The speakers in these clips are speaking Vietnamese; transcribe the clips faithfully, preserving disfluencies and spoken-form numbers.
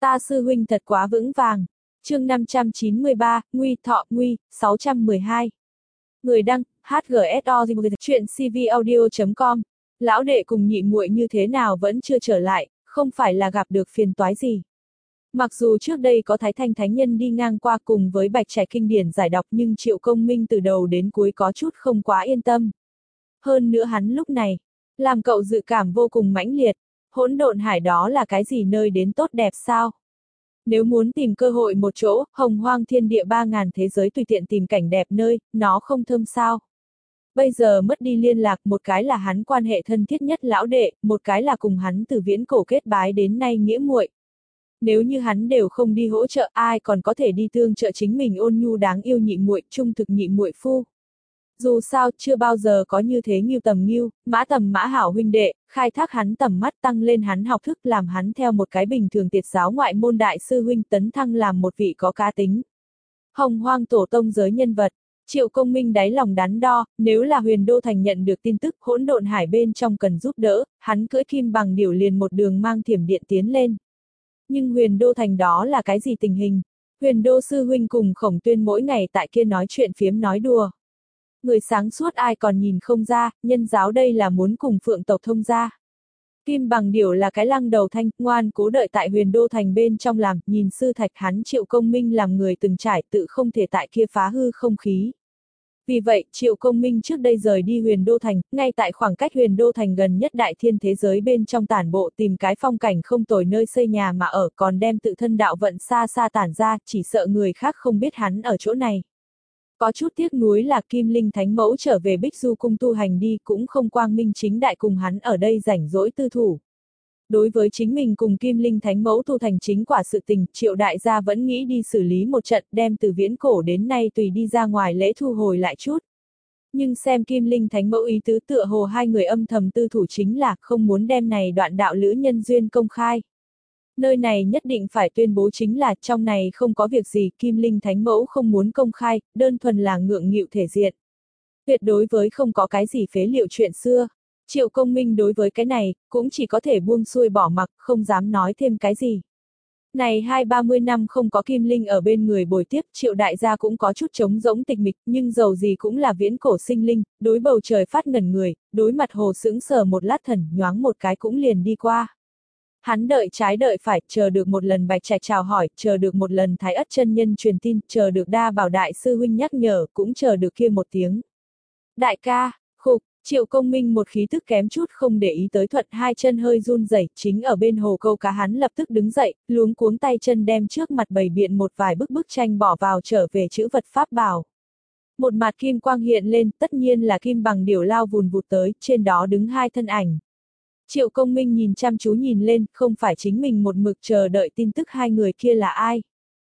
Ta sư huynh thật quá vững vàng. Chương năm trăm chín mươi ba, Nguy Thọ Nguy, sáu trăm mười hai. Người đăng, hát giê ét o chuyện c v audio chấm com. Lão đệ cùng nhị muội như thế nào vẫn chưa trở lại, không phải là gặp được phiền toái gì. Mặc dù trước đây có Thái Thanh Thánh Nhân đi ngang qua cùng với Bạch Trạch kinh điển giải đọc, nhưng Triệu Công Minh từ đầu đến cuối có chút không quá yên tâm. Hơn nữa hắn lúc này, làm cậu dự cảm vô cùng mãnh liệt. Hỗn độn hải đó là cái gì, nơi đến tốt đẹp sao? Nếu muốn tìm cơ hội một chỗ, hồng hoang thiên địa ba ngàn thế giới tùy tiện tìm cảnh đẹp nơi, nó không thơm sao? Bây giờ mất đi liên lạc, một cái là hắn quan hệ thân thiết nhất lão đệ, một cái là cùng hắn từ viễn cổ kết bái đến nay nghĩa muội. Nếu như hắn đều không đi hỗ trợ, ai còn có thể đi tương trợ chính mình ôn nhu đáng yêu nhị muội, trung thực nhị muội phu. Dù sao, chưa bao giờ có như thế Ngưu tầm Ngưu, Mã tầm Mã hảo huynh đệ, khai thác hắn tầm mắt, tăng lên hắn học thức, làm hắn theo một cái bình thường tiệt giáo ngoại môn đại sư huynh tấn thăng làm một vị có cá tính. Hồng hoang tổ tông giới nhân vật. Triệu Công Minh đáy lòng đắn đo, nếu là Huyền Đô Thành nhận được tin tức hỗn độn hải bên trong cần giúp đỡ, hắn cưỡi kim bằng điểu liền một đường mang thiểm điện tiến lên. Nhưng Huyền Đô Thành đó là cái gì tình hình? Huyền Đô sư huynh cùng Khổng Tuyên mỗi ngày tại kia nói chuyện phiếm nói đùa. Người sáng suốt ai còn nhìn không ra, nhân giáo đây là muốn cùng Phượng tộc thông gia. Kim bằng điểu là cái lăng đầu thanh, ngoan cố đợi tại Huyền Đô Thành bên trong làm, nhìn sư thạch hắn Triệu Công Minh làm người từng trải, tự không thể tại kia phá hư không khí. Vì vậy, Triệu Công Minh trước đây rời đi Huyền Đô Thành, ngay tại khoảng cách Huyền Đô Thành gần nhất đại thiên thế giới bên trong tản bộ tìm cái phong cảnh không tồi nơi xây nhà mà ở, còn đem tự thân đạo vận xa xa tản ra, chỉ sợ người khác không biết hắn ở chỗ này. Có chút tiếc nuối là Kim Linh Thánh Mẫu trở về Bích Du cung tu hành đi, cũng không quang minh chính đại cùng hắn ở đây rảnh rỗi tư thủ. Đối với chính mình cùng Kim Linh Thánh Mẫu tu thành chính quả sự tình, Triệu đại gia vẫn nghĩ đi xử lý một trận, đem từ viễn cổ đến nay tùy đi ra ngoài lễ thu hồi lại chút. Nhưng xem Kim Linh Thánh Mẫu ý tứ tựa hồ hai người âm thầm tư thủ chính là không muốn đem này đoạn đạo lữ nhân duyên công khai. Nơi này nhất định phải tuyên bố chính là trong này không có việc gì, Kim Linh Thánh Mẫu không muốn công khai, đơn thuần là ngượng nghịu thể diện. Tuyệt đối với không có cái gì phế liệu chuyện xưa. Triệu Công Minh đối với cái này, cũng chỉ có thể buông xuôi bỏ mặc, không dám nói thêm cái gì. Này hai ba mươi năm không có Kim Linh ở bên người bồi tiếp, Triệu đại gia cũng có chút trống rỗng tịch mịch, nhưng dầu gì cũng là viễn cổ sinh linh, đối bầu trời phát ngẩn người, đối mặt hồ sững sờ một lát thần, nhoáng một cái cũng liền đi qua. Hắn đợi trái đợi phải, chờ được một lần Bạch Trạch chào hỏi, chờ được một lần Thái Ất chân nhân truyền tin, chờ được Đa Bảo đại sư huynh nhắc nhở, cũng chờ được kia một tiếng. Đại ca, khục, Triệu Công Minh một khí tức kém chút không để ý tới Thuận, hai chân hơi run rẩy, chính ở bên hồ câu cá hắn lập tức đứng dậy, luống cuống tay chân đem trước mặt bày biện một vài bức bức tranh bỏ vào trở về chữ vật pháp bảo. Một mặt kim quang hiện lên, tất nhiên là kim bằng điểu lao vùn vụt tới, trên đó đứng hai thân ảnh. Triệu Công Minh nhìn chăm chú nhìn lên, không phải chính mình một mực chờ đợi tin tức hai người kia là ai.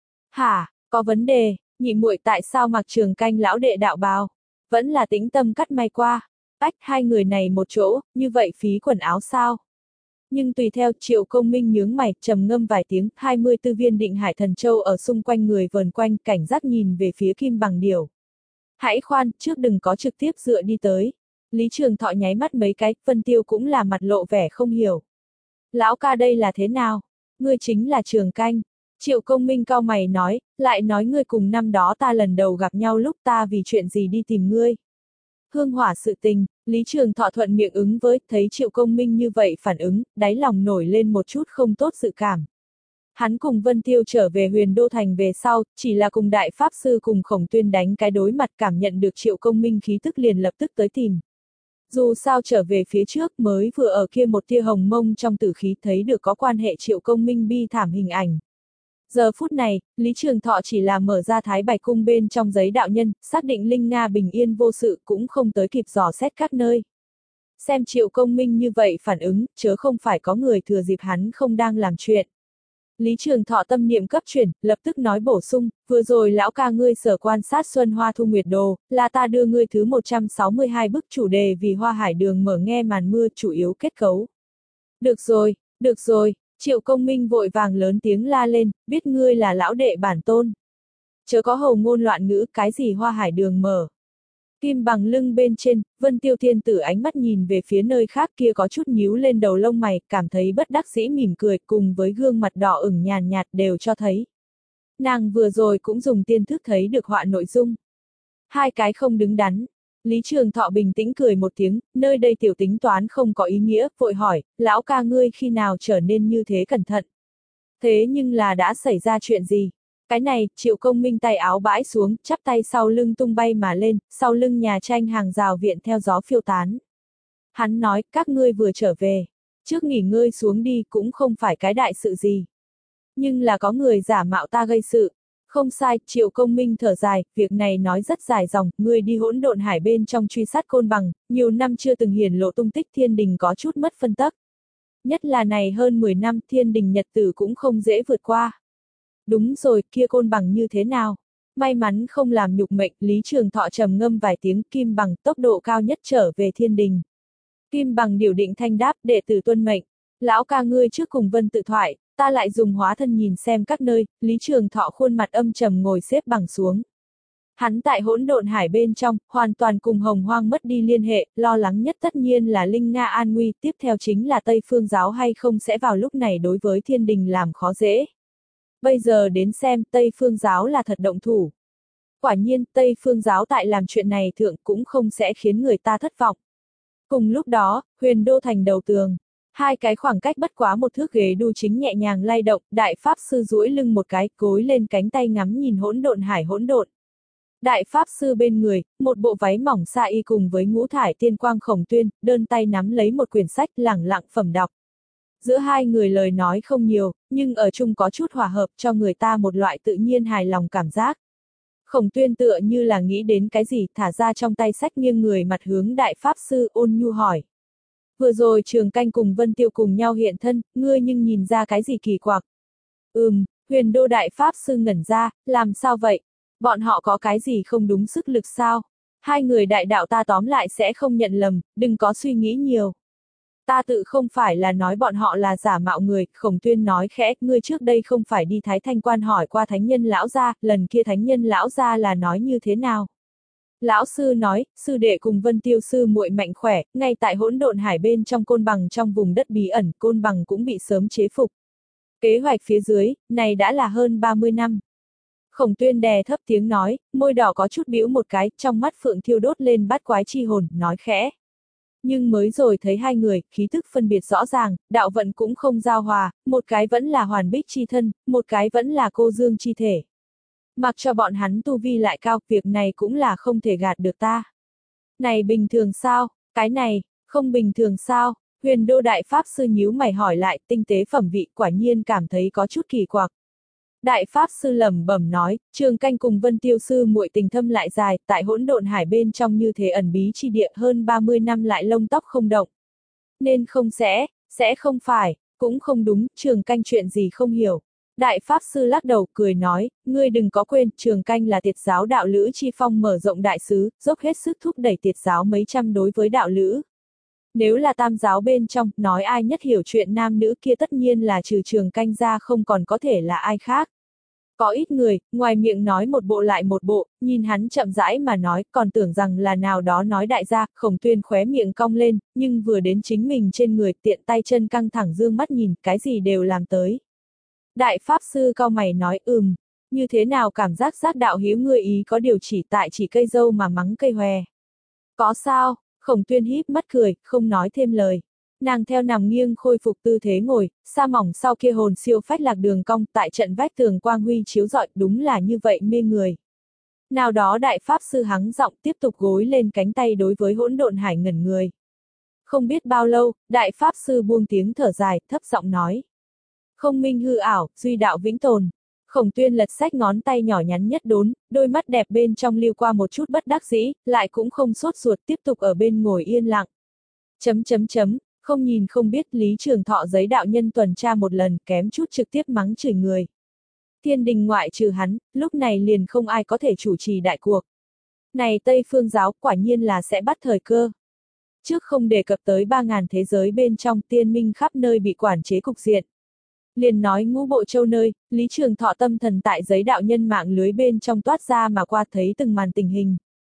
Hả, có vấn đề, nhị muội tại sao mặc Trường Canh lão đệ đạo bào? Vẫn là tĩnh tâm cắt may qua. Ách, hai người này một chỗ, như vậy phí quần áo sao? Nhưng tùy theo, Triệu Công Minh nhướng mày, trầm ngâm vài tiếng, hai mươi tư viên định hải thần châu ở xung quanh người vờn quanh, cảnh giác nhìn về phía kim bằng điểu. Hãy khoan, trước đừng có trực tiếp dựa đi tới. Lý Trường Thọ nháy mắt mấy cái, Vân Tiêu cũng là mặt lộ vẻ không hiểu. Lão ca đây là thế nào? Ngươi chính là Trường Canh. Triệu Công Minh cau mày nói, lại nói ngươi cùng năm đó ta lần đầu gặp nhau lúc ta vì chuyện gì đi tìm ngươi. Hương hỏa sự tình, Lý Trường Thọ thuận miệng ứng với, thấy Triệu Công Minh như vậy phản ứng, đáy lòng nổi lên một chút không tốt dự cảm. Hắn cùng Vân Tiêu trở về Huyền Đô Thành về sau, chỉ là cùng Đại Pháp Sư cùng Khổng Tuyên đánh cái đối mặt, cảm nhận được Triệu Công Minh khí tức liền lập tức tới tìm. Dù sao trở về phía trước mới vừa ở kia một tia hồng mông trong tử khí thấy được có quan hệ Triệu Công Minh bi thảm hình ảnh. Giờ phút này, Lý Trường Thọ chỉ là mở ra Thái Bạch Cung bên trong giấy đạo nhân, xác định Linh Nga bình yên vô sự, cũng không tới kịp dò xét các nơi. Xem Triệu Công Minh như vậy phản ứng, chớ không phải có người thừa dịp hắn không đang làm chuyện. Lý Trường Thọ tâm niệm cấp chuyển, lập tức nói bổ sung, vừa rồi lão ca ngươi sở quan sát Xuân Hoa Thu Nguyệt Đồ, là ta đưa ngươi thứ một trăm sáu mươi hai bức chủ đề vì Hoa Hải Đường mở nghe màn mưa chủ yếu kết cấu. Được rồi, được rồi, Triệu Công Minh vội vàng lớn tiếng la lên, biết ngươi là lão đệ bản tôn. Chớ có hầu ngôn loạn ngữ, cái gì Hoa Hải Đường mở. Kim bằng lưng bên trên, Vân Tiêu Thiên Tử ánh mắt nhìn về phía nơi khác kia có chút nhíu lên đầu lông mày, cảm thấy bất đắc dĩ mỉm cười, cùng với gương mặt đỏ ửng nhàn nhạt đều cho thấy. Nàng vừa rồi cũng dùng tiên thức thấy được họa nội dung. Hai cái không đứng đắn. Lý Trường Thọ bình tĩnh cười một tiếng, nơi đây tiểu tính toán không có ý nghĩa, vội hỏi, lão ca ngươi khi nào trở nên như thế cẩn thận. Thế nhưng là đã xảy ra chuyện gì? Cái này, Triệu Công Minh tay áo bãi xuống, chắp tay sau lưng tung bay mà lên, sau lưng nhà tranh hàng rào viện theo gió phiêu tán. Hắn nói, các ngươi vừa trở về. Trước nghỉ ngơi xuống đi cũng không phải cái đại sự gì. Nhưng là có người giả mạo ta gây sự. Không sai, Triệu Công Minh thở dài, việc này nói rất dài dòng, ngươi đi hỗn độn hải bên trong truy sát côn bằng, nhiều năm chưa từng hiển lộ tung tích thiên đình có chút mất phân tắc. Nhất là này hơn mười năm thiên đình nhật tử cũng không dễ vượt qua. Đúng rồi, kia côn bằng như thế nào? May mắn không làm nhục mệnh, Lý Trường Thọ trầm ngâm vài tiếng, Kim bằng tốc độ cao nhất trở về thiên đình. Kim bằng điều định thanh đáp, đệ tử tuân mệnh. Lão ca ngươi trước cùng Vân tự thoại, ta lại dùng hóa thân nhìn xem các nơi, Lý Trường Thọ khuôn mặt âm trầm ngồi xếp bằng xuống. Hắn tại hỗn độn hải bên trong, hoàn toàn cùng hồng hoang mất đi liên hệ, lo lắng nhất tất nhiên là Linh Nga an nguy, tiếp theo chính là Tây Phương giáo hay không sẽ vào lúc này đối với thiên đình làm khó dễ. Bây giờ đến xem Tây Phương giáo là thật động thủ. Quả nhiên, Tây Phương giáo tại làm chuyện này thượng cũng không sẽ khiến người ta thất vọng. Cùng lúc đó, Huyền Đô thành đầu tường. Hai cái khoảng cách bất quá một thước ghế đu chính nhẹ nhàng lay động, đại pháp sư duỗi lưng một cái, gối lên cánh tay ngắm nhìn hỗn độn hải hỗn độn. Đại pháp sư bên người, một bộ váy mỏng sa y cùng với ngũ thải tiên quang Khổng Tuyên, đơn tay nắm lấy một quyển sách lẳng lặng phẩm đọc. Giữa hai người lời nói không nhiều, nhưng ở chung có chút hòa hợp cho người ta một loại tự nhiên hài lòng cảm giác. Khổng Tuyên tựa như là nghĩ đến cái gì, thả ra trong tay sách nghiêng người mặt hướng đại pháp sư ôn nhu hỏi. Vừa rồi Trường Canh cùng Vân Tiêu cùng nhau hiện thân, ngươi nhưng nhìn ra cái gì kỳ quặc. Ừm, Huyền Đô đại pháp sư ngẩn ra, làm sao vậy? Bọn họ có cái gì không đúng sức lực sao? Hai người đại đạo ta tóm lại sẽ không nhận lầm, đừng có suy nghĩ nhiều. Ta tự không phải là nói bọn họ là giả mạo người, Khổng Tuyên nói khẽ, ngươi trước đây không phải đi Thái Thanh Quan hỏi qua thánh nhân lão gia, lần kia thánh nhân lão gia là nói như thế nào? Lão sư nói, sư đệ cùng Vân Tiêu sư muội mạnh khỏe, ngay tại hỗn độn hải bên trong côn bằng trong vùng đất bí ẩn, côn bằng cũng bị sớm chế phục. Kế hoạch phía dưới, này đã là hơn ba mươi năm. Khổng Tuyên đè thấp tiếng nói, môi đỏ có chút bĩu một cái, trong mắt phượng thiêu đốt lên bát quái chi hồn, nói khẽ. Nhưng mới rồi thấy hai người, khí thức phân biệt rõ ràng, đạo vận cũng không giao hòa, một cái vẫn là hoàn bích chi thân, một cái vẫn là cô dương chi thể. Mặc cho bọn hắn tu vi lại cao, việc này cũng là không thể gạt được ta. Này bình thường sao, cái này, không bình thường sao, Huyền Đô đại pháp sư nhíu mày hỏi lại, tinh tế phẩm vị quả nhiên cảm thấy có chút kỳ quặc. Đại pháp sư lẩm bẩm nói, Trường Canh cùng Vân Tiêu sư muội tình thâm lại dài, tại hỗn độn hải bên trong như thế ẩn bí chi địa hơn ba mươi năm lại lông tóc không động. Nên không sẽ, sẽ không phải, cũng không đúng, Trường Canh chuyện gì không hiểu. Đại pháp sư lắc đầu cười nói, ngươi đừng có quên, Trường Canh là tiệt giáo đạo lữ chi phong mở rộng đại sứ, dốc hết sức thúc đẩy tiệt giáo mấy trăm đối với đạo lữ. Nếu là tam giáo bên trong, nói ai nhất hiểu chuyện nam nữ kia tất nhiên là trừ Trường Canh ra không còn có thể là ai khác. Có ít người, ngoài miệng nói một bộ lại một bộ, nhìn hắn chậm rãi mà nói, còn tưởng rằng là nào đó nói đại gia, Khổng Tuyên khóe miệng cong lên, nhưng vừa đến chính mình trên người, tiện tay chân căng thẳng dương mắt nhìn, cái gì đều làm tới. Đại pháp sư cau mày nói, ừm, như thế nào cảm giác giác đạo hiếu ngươi ý có điều chỉ tại chỉ cây dâu mà mắng cây hòe. Có sao, Khổng Tuyên híp mắt cười, không nói thêm lời. Nàng theo nằm nghiêng khôi phục tư thế ngồi, sa mỏng sau kia hồn siêu phách lạc đường cong tại trận vách tường quang huy chiếu rọi đúng là như vậy mê người. Nào đó đại pháp sư hắng giọng tiếp tục gối lên cánh tay đối với hỗn độn hải ngẩn người. Không biết bao lâu, đại pháp sư buông tiếng thở dài, thấp giọng nói. Không minh hư ảo, duy đạo vĩnh tồn. Khổng Tuyên lật sách ngón tay nhỏ nhắn nhất đốn, đôi mắt đẹp bên trong lưu qua một chút bất đắc dĩ, lại cũng không sốt ruột tiếp tục ở bên ngồi yên lặng. Chấm chấm chấm. Không nhìn không biết Lý Trường Thọ giấy đạo nhân tuần tra một lần kém chút trực tiếp mắng chửi người. Thiên đình ngoại trừ hắn, lúc này liền không ai có thể chủ trì đại cuộc. Này Tây Phương giáo quả nhiên là sẽ bắt thời cơ. Trước không đề cập tới ba ngàn thế giới bên trong tiên minh khắp nơi bị quản chế cục diện. Liền nói ngũ bộ châu nơi, Lý Trường Thọ tâm thần tại giấy đạo nhân mạng lưới bên trong toát ra mà qua thấy từng màn tình hình.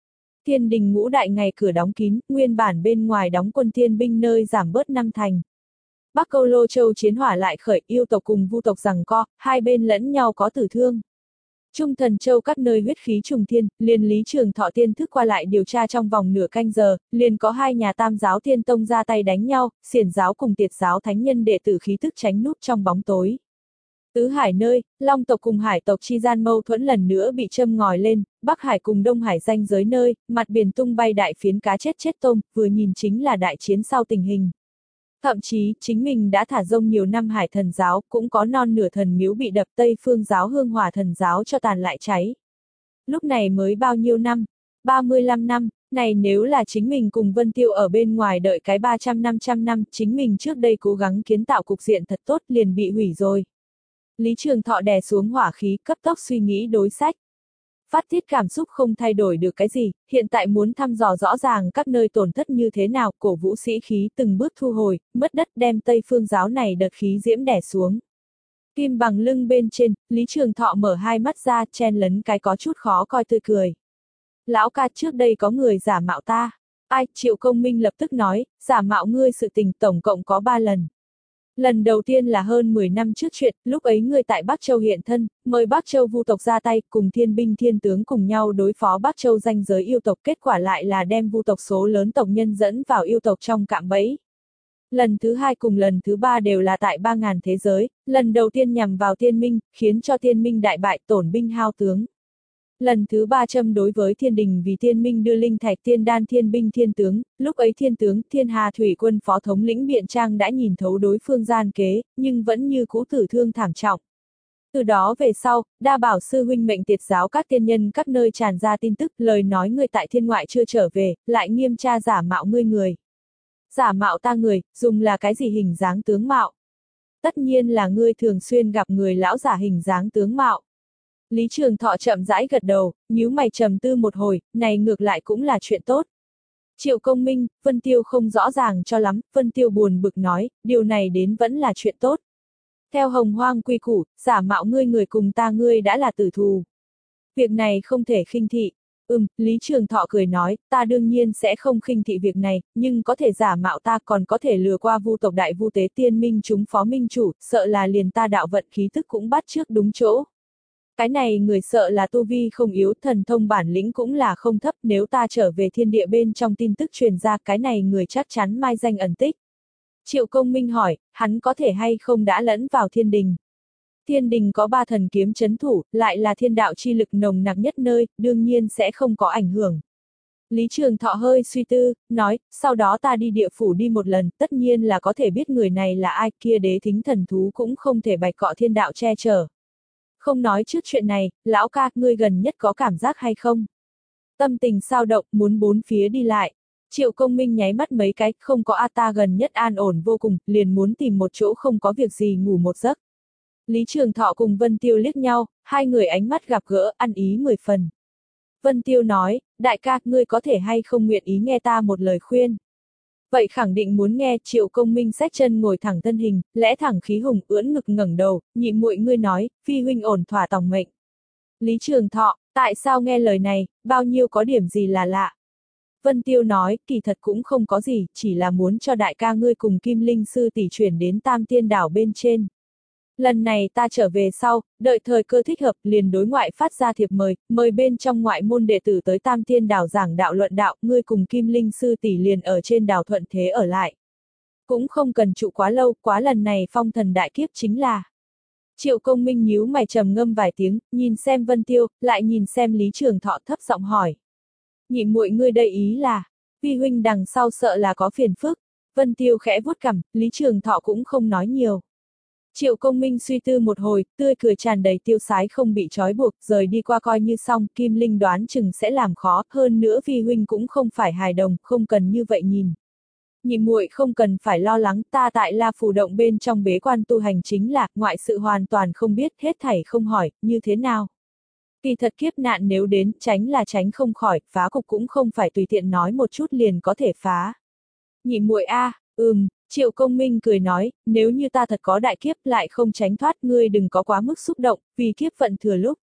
Thiên đình ngũ đại ngày cửa đóng kín, nguyên bản bên ngoài đóng quân thiên binh nơi giảm bớt năm thành. Bắc Câu Lô Châu chiến hỏa lại khởi, yêu tộc cùng vu tộc giằng co, hai bên lẫn nhau có tử thương. Trung Thần Châu các nơi huyết khí trùng thiên, liền Lý Trường Thọ tiên thức qua lại điều tra trong vòng nửa canh giờ, liền có hai nhà tam giáo thiên tông ra tay đánh nhau, xiển giáo cùng tiệt giáo thánh nhân đệ tử khí thức tránh núp trong bóng tối. Tứ Hải nơi, Long tộc cùng Hải tộc chi gian mâu thuẫn lần nữa bị châm ngòi lên, Bắc Hải cùng Đông Hải ranh giới nơi, mặt biển tung bay đại phiến cá chết chết tôm, vừa nhìn chính là đại chiến sau tình hình. Thậm chí, chính mình đã thả rông nhiều năm Hải thần giáo, cũng có non nửa thần miếu bị đập, Tây phương giáo Hương Hỏa thần giáo cho tàn lại cháy. Lúc này mới bao nhiêu năm? ba mươi lăm năm, này nếu là chính mình cùng Vân Tiêu ở bên ngoài đợi cái ba trăm năm trăm năm, chính mình trước đây cố gắng kiến tạo cục diện thật tốt liền bị hủy rồi. Lý Trường Thọ đè xuống hỏa khí, cấp tốc suy nghĩ đối sách. Phát tiết cảm xúc không thay đổi được cái gì, hiện tại muốn thăm dò rõ ràng các nơi tổn thất như thế nào, cổ vũ sĩ khí từng bước thu hồi, mất đất đem Tây phương giáo này đợt khí diễm đè xuống. Kim bằng lưng bên trên, Lý Trường Thọ mở hai mắt ra, chen lấn cái có chút khó coi tươi cười. Lão ca, trước đây có người giả mạo ta. Ai? Triệu Công Minh lập tức nói, giả mạo ngươi sự tình tổng cộng có ba lần. Lần đầu tiên là hơn mười năm trước chuyện, lúc ấy ngươi tại Bắc Châu hiện thân, mời Bắc Châu vu tộc ra tay, cùng thiên binh thiên tướng cùng nhau đối phó Bắc Châu ranh giới yêu tộc, kết quả lại là đem vu tộc số lớn tộc nhân dẫn vào yêu tộc trong cạm bẫy. Lần thứ hai cùng lần thứ ba đều là tại ba ngàn thế giới, lần đầu tiên nhằm vào thiên minh, khiến cho thiên minh đại bại, tổn binh hao tướng. Lần thứ ba châm đối với thiên đình vì thiên minh đưa linh thạch thiên đan thiên binh thiên tướng, lúc ấy thiên tướng Thiên Hà Thủy Quân phó thống lĩnh Biện Trang đã nhìn thấu đối phương gian kế, nhưng vẫn như cũ tử thương thảm trọng. Từ đó về sau, đa bảo sư huynh mệnh tiệt giáo các tiên nhân các nơi tràn ra tin tức, lời nói người tại thiên ngoại chưa trở về, lại nghiêm tra giả mạo ngươi người. Giả mạo ta người, dùng là cái gì hình dáng tướng mạo? Tất nhiên là ngươi thường xuyên gặp người lão giả hình dáng tướng mạo. Lý Trường Thọ chậm rãi gật đầu, nhíu mày trầm tư một hồi, này ngược lại cũng là chuyện tốt. Triệu Công Minh, Vân Tiêu không rõ ràng cho lắm, Vân Tiêu buồn bực nói, điều này đến vẫn là chuyện tốt. Theo hồng hoang quy củ, giả mạo ngươi người cùng ta ngươi đã là tử thù. Việc này không thể khinh thị. Ừm, Lý Trường Thọ cười nói, ta đương nhiên sẽ không khinh thị việc này, nhưng có thể giả mạo ta còn có thể lừa qua vu tộc đại vu tế tiên minh chúng phó minh chủ, sợ là liền ta đạo vận khí thức cũng bắt trước đúng chỗ. Cái này người sợ là tu vi không yếu, thần thông bản lĩnh cũng là không thấp, nếu ta trở về thiên địa bên trong tin tức truyền ra, cái này người chắc chắn mai danh ẩn tích. Triệu Công Minh hỏi, hắn có thể hay không đã lẫn vào thiên đình? Thiên đình có ba thần kiếm chấn thủ, lại là thiên đạo chi lực nồng nặc nhất nơi, đương nhiên sẽ không có ảnh hưởng. Lý Trường Thọ hơi suy tư, nói, sau đó ta đi địa phủ đi một lần, tất nhiên là có thể biết người này là ai, kia đế thính thần thú cũng không thể bạch cọ thiên đạo che chở. Không nói trước chuyện này, lão ca, ngươi gần nhất có cảm giác hay không? Tâm tình sao động, muốn bốn phía đi lại. Triệu Công Minh nháy mắt mấy cái, không có a ta gần nhất an ổn vô cùng, liền muốn tìm một chỗ không có việc gì ngủ một giấc. Lý Trường Thọ cùng Vân Tiêu liếc nhau, hai người ánh mắt gặp gỡ, ăn ý mười phần. Vân Tiêu nói, đại ca, ngươi có thể hay không nguyện ý nghe ta một lời khuyên. Vậy khẳng định muốn nghe. Triệu Công Minh xách chân ngồi thẳng thân hình, lẽ thẳng khí hùng, ưỡn ngực ngẩng đầu, nhị muội ngươi nói, phi huynh ổn thỏa tòng mệnh. Lý Trường Thọ, tại sao nghe lời này, bao nhiêu có điểm gì là lạ. Vân Tiêu nói, kỳ thật cũng không có gì, chỉ là muốn cho đại ca ngươi cùng Kim Linh sư tỷ chuyển đến Tam Tiên đảo bên trên. Lần này ta trở về sau, đợi thời cơ thích hợp, liền đối ngoại phát ra thiệp mời, mời bên trong ngoại môn đệ tử tới Tam Tiên đảo giảng đạo luận đạo, ngươi cùng Kim Linh sư tỷ liền ở trên đảo thuận thế ở lại. Cũng không cần trụ quá lâu, quá lần này phong thần đại kiếp chính là. Triệu Công Minh nhíu mày trầm ngâm vài tiếng, nhìn xem Vân Tiêu, lại nhìn xem Lý Trường Thọ thấp giọng hỏi. Nhị muội ngươi đây ý là, vi huynh đằng sau sợ là có phiền phức. Vân Tiêu khẽ vuốt cằm, Lý Trường Thọ cũng không nói nhiều. Triệu Công Minh suy tư một hồi, tươi cười tràn đầy tiêu sái không bị trói buộc, rời đi qua coi như xong, Kim Linh đoán chừng sẽ làm khó, hơn nữa vi huynh cũng không phải hài đồng, không cần như vậy nhìn. Nhị muội không cần phải lo lắng, ta tại La Phù Động bên trong bế quan tu hành chính là, ngoại sự hoàn toàn không biết, hết thảy không hỏi, như thế nào. Kỳ thật kiếp nạn nếu đến, tránh là tránh không khỏi, phá cục cũng không phải tùy tiện nói một chút liền có thể phá. Nhị muội a, ừm. Triệu Công Minh cười nói, nếu như ta thật có đại kiếp lại không tránh thoát, ngươi đừng có quá mức xúc động, vì kiếp vận thừa lúc.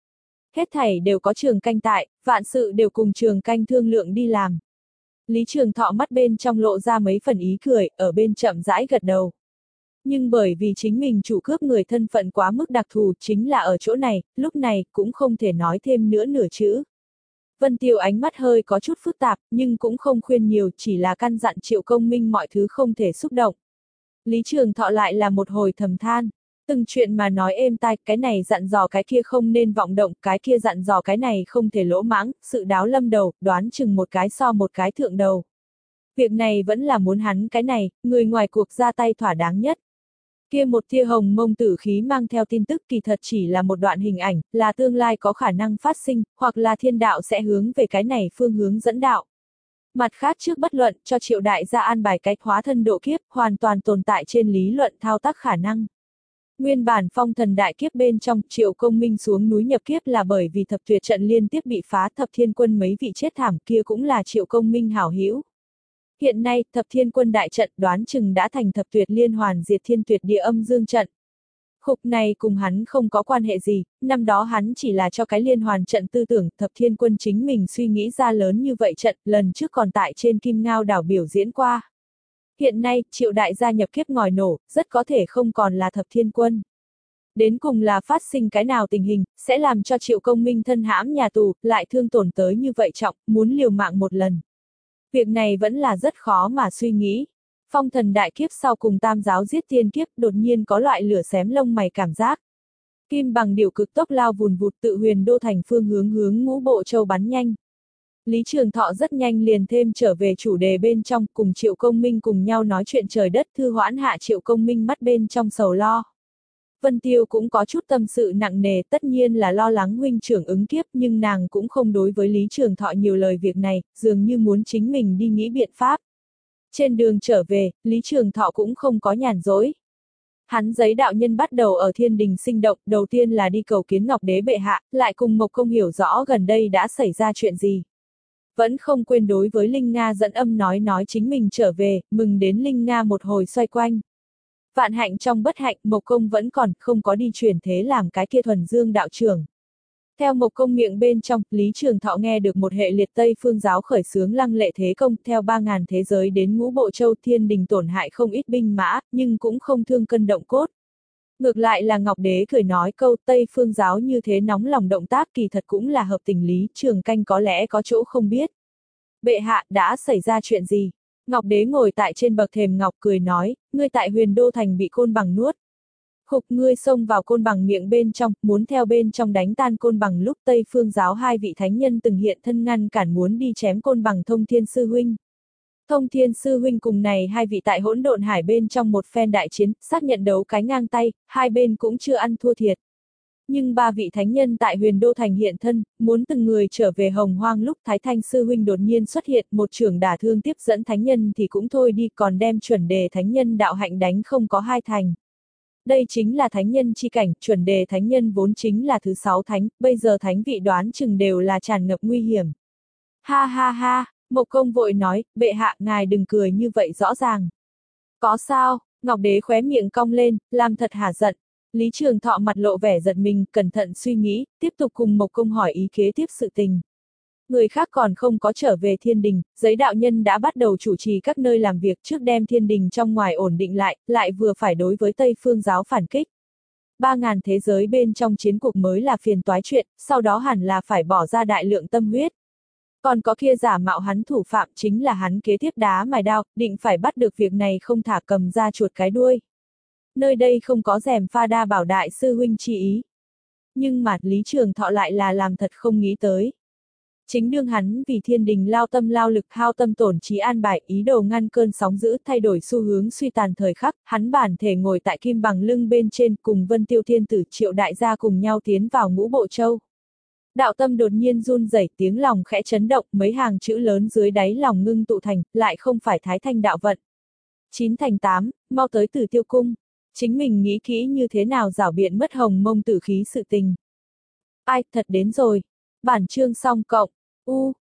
Hết thảy đều có Trường Canh tại, vạn sự đều cùng Trường Canh thương lượng đi làm. Lý Trường Thọ mắt bên trong lộ ra mấy phần ý cười, ở bên chậm rãi gật đầu. Nhưng bởi vì chính mình chủ cướp người thân phận quá mức đặc thù, chính là ở chỗ này, lúc này, cũng không thể nói thêm nữa nửa chữ. Vân Tiêu ánh mắt hơi có chút phức tạp, nhưng cũng không khuyên nhiều, chỉ là căn dặn Triệu Công Minh mọi thứ không thể xúc động. Lý Trường Thọ lại là một hồi thầm than. Từng chuyện mà nói êm tai, cái này dặn dò cái kia không nên vọng động, cái kia dặn dò cái này không thể lỗ mãng, sự đáo lâm đầu, đoán chừng một cái so một cái thượng đầu. Việc này vẫn là muốn hắn cái này, người ngoài cuộc ra tay thỏa đáng nhất. Kia một tia hồng mông tử khí mang theo tin tức kỳ thật chỉ là một đoạn hình ảnh, là tương lai có khả năng phát sinh, hoặc là thiên đạo sẽ hướng về cái này phương hướng dẫn đạo. Mặt khác trước bất luận cho Triệu đại gia an bài cách hóa thân độ kiếp, hoàn toàn tồn tại trên lý luận thao tác khả năng. Nguyên bản phong thần đại kiếp bên trong, Triệu Công Minh xuống núi nhập kiếp là bởi vì thập tuyệt trận liên tiếp bị phá, thập thiên quân mấy vị chết thảm kia cũng là Triệu Công Minh hảo hữu. Hiện nay, thập thiên quân đại trận đoán chừng đã thành thập tuyệt liên hoàn diệt thiên tuyệt địa âm dương trận. Khúc này cùng hắn không có quan hệ gì, năm đó hắn chỉ là cho cái liên hoàn trận tư tưởng, thập thiên quân chính mình suy nghĩ ra lớn như vậy trận, lần trước còn tại trên Kim Ngao đảo biểu diễn qua. Hiện nay, Triệu đại gia nhập kiếp ngòi nổ, rất có thể không còn là thập thiên quân. Đến cùng là phát sinh cái nào tình hình, sẽ làm cho Triệu Công Minh thân hãm nhà tù, lại thương tổn tới như vậy trọng, muốn liều mạng một lần. Việc này vẫn là rất khó mà suy nghĩ. Phong thần đại kiếp sau cùng tam giáo giết tiên kiếp, đột nhiên có loại lửa xém lông mày cảm giác. Kim bằng điểu cực tốc lao vùn vụt tự huyền đô thành phương hướng hướng Ngũ Bộ Châu bắn nhanh. Lý Trường Thọ rất nhanh liền thêm trở về chủ đề bên trong, cùng Triệu Công Minh cùng nhau nói chuyện trời đất, thư hoãn hạ Triệu Công Minh mắt bên trong sầu lo. Vân Tiêu cũng có chút tâm sự nặng nề, tất nhiên là lo lắng huynh trưởng ứng kiếp, nhưng nàng cũng không đối với Lý Trường Thọ nhiều lời việc này, dường như muốn chính mình đi nghĩ biện pháp. Trên đường trở về, Lý Trường Thọ cũng không có nhàn rỗi. Hắn giấy đạo nhân bắt đầu ở thiên đình sinh động, đầu tiên là đi cầu kiến Ngọc Đế bệ hạ, lại cùng Mộc Công hiểu rõ gần đây đã xảy ra chuyện gì. Vẫn không quên đối với Linh Nga dẫn âm nói nói chính mình trở về, mừng đến Linh Nga một hồi xoay quanh. Vạn hạnh trong bất hạnh, Mộc Công vẫn còn, không có đi chuyển thế làm cái kia thuần dương đạo trưởng. Theo Mộc Công miệng bên trong, Lý Trường Thọ nghe được một hệ liệt Tây phương giáo khởi xướng lăng lệ thế công, theo ba ngàn thế giới đến Ngũ Bộ Châu thiên đình tổn hại không ít binh mã, nhưng cũng không thương cân động cốt. Ngược lại là Ngọc Đế cười nói câu Tây phương giáo như thế nóng lòng động tác kỳ thật cũng là hợp tình lý, Trường Canh có lẽ có chỗ không biết. Bệ hạ, đã xảy ra chuyện gì? Ngọc Đế ngồi tại trên bậc thềm ngọc cười nói, ngươi tại Huyền Đô Thành bị côn bằng nuốt. Khục ngươi xông vào côn bằng miệng bên trong, muốn theo bên trong đánh tan côn bằng lúc Tây phương giáo hai vị thánh nhân từng hiện thân ngăn cản muốn đi chém côn bằng Thông Thiên Sư Huynh. Thông Thiên Sư Huynh cùng này hai vị tại hỗn độn hải bên trong một phen đại chiến, xác nhận đấu cái ngang tay, hai bên cũng chưa ăn thua thiệt. Nhưng ba vị thánh nhân tại Huyền Đô Thành hiện thân, muốn từng người trở về Hồng Hoang lúc Thái Thanh Sư Huynh đột nhiên xuất hiện, một trưởng đả thương tiếp dẫn thánh nhân thì cũng thôi đi, còn đem chuẩn đề thánh nhân đạo hạnh đánh không có hai thành. Đây chính là thánh nhân chi cảnh, chuẩn đề thánh nhân vốn chính là thứ sáu thánh, bây giờ thánh vị đoán chừng đều là tràn ngập nguy hiểm. Ha ha ha, Mộc Công vội nói, bệ hạ ngài đừng cười như vậy rõ ràng. Có sao, Ngọc Đế khóe miệng cong lên, làm thật hả giận. Lý Trường Thọ mặt lộ vẻ giật mình, cẩn thận suy nghĩ, tiếp tục cùng Mộc Công hỏi ý kế tiếp sự tình. Người khác còn không có trở về thiên đình, giấy đạo nhân đã bắt đầu chủ trì các nơi làm việc trước đem thiên đình trong ngoài ổn định lại, lại vừa phải đối với Tây phương giáo phản kích. Ba ngàn thế giới bên trong chiến cuộc mới là phiền toái chuyện, sau đó hẳn là phải bỏ ra đại lượng tâm huyết. Còn có kia giả mạo hắn thủ phạm chính là hắn kế tiếp đá mài đao, định phải bắt được việc này không thả cầm ra chuột cái đuôi. Nơi đây không có rèm pha đa bảo đại sư huynh chi ý. Nhưng mà Lý Trường Thọ lại là làm thật không nghĩ tới. Chính đương hắn vì thiên đình lao tâm lao lực hao tâm tổn trí an bài ý đồ ngăn cơn sóng dữ thay đổi xu hướng suy tàn thời khắc, hắn bản thể ngồi tại kim bằng lưng bên trên cùng Vân Tiêu Thiên Tử Triệu đại gia cùng nhau tiến vào Ngũ Bộ Châu. Đạo tâm đột nhiên run rẩy, tiếng lòng khẽ chấn động, mấy hàng chữ lớn dưới đáy lòng ngưng tụ thành, lại không phải Thái Thanh đạo vận. Chín thành tám, mau tới Tử Tiêu Cung. Chính mình nghĩ kỹ như thế nào giảo biện mất hồng mông tử khí sự tình. Ai, thật đến rồi. Bản chương xong cộng. U,